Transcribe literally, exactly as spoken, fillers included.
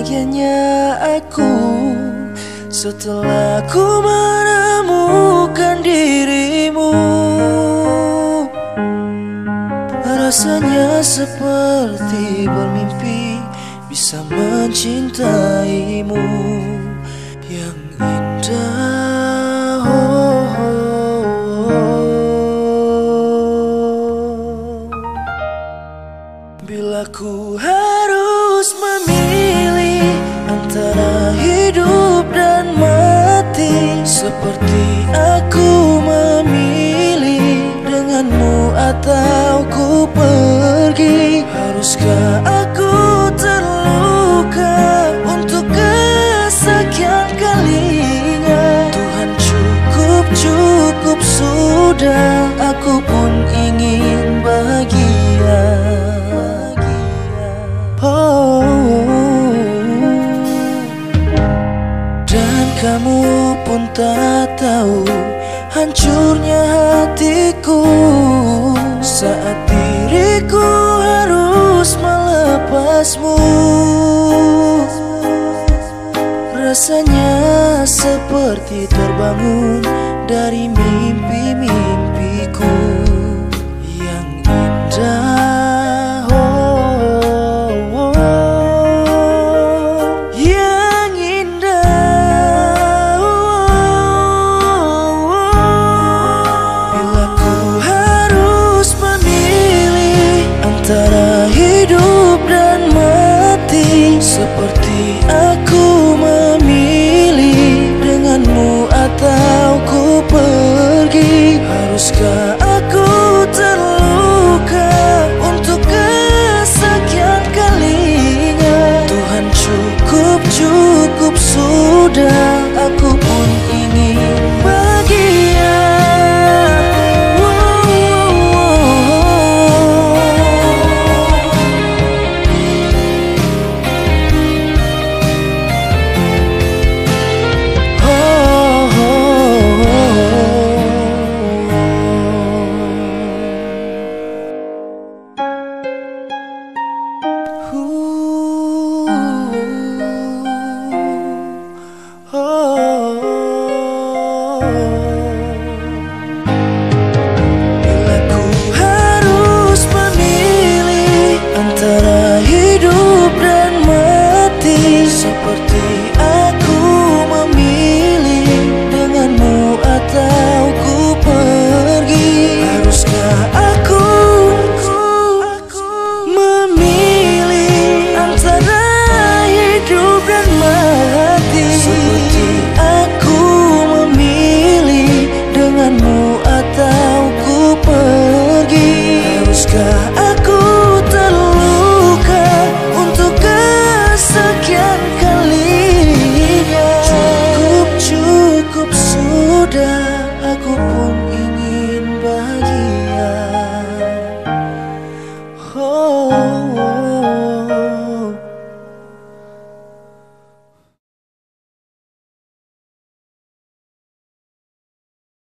bahagianya aku setelah ku menemukan dirimu. Rasanya seperti bermimpi bisa mencintaimu yang indah. Oh, oh, oh. Bila ku harus memilih antara hidup dan mati, seperti aku memilih denganmu atau ku pergi. Haruskah aku terluka untuk kesekian kalinya? Tuhan, cukup, cukup sudah, aku pun ingin bahagia. Oh, dan kamu pun tak tahu hancurnya hatiku saat diriku harus melepasmu. Rasanya seperti terbangun dari mimpi-mimpiku yang indah. Oh, oh, oh. Yang indah. Oh, oh, oh. Bila ku harus memilih antara hidup dan mati, seperti aku memilih denganmu atau ku pergi. Haruskah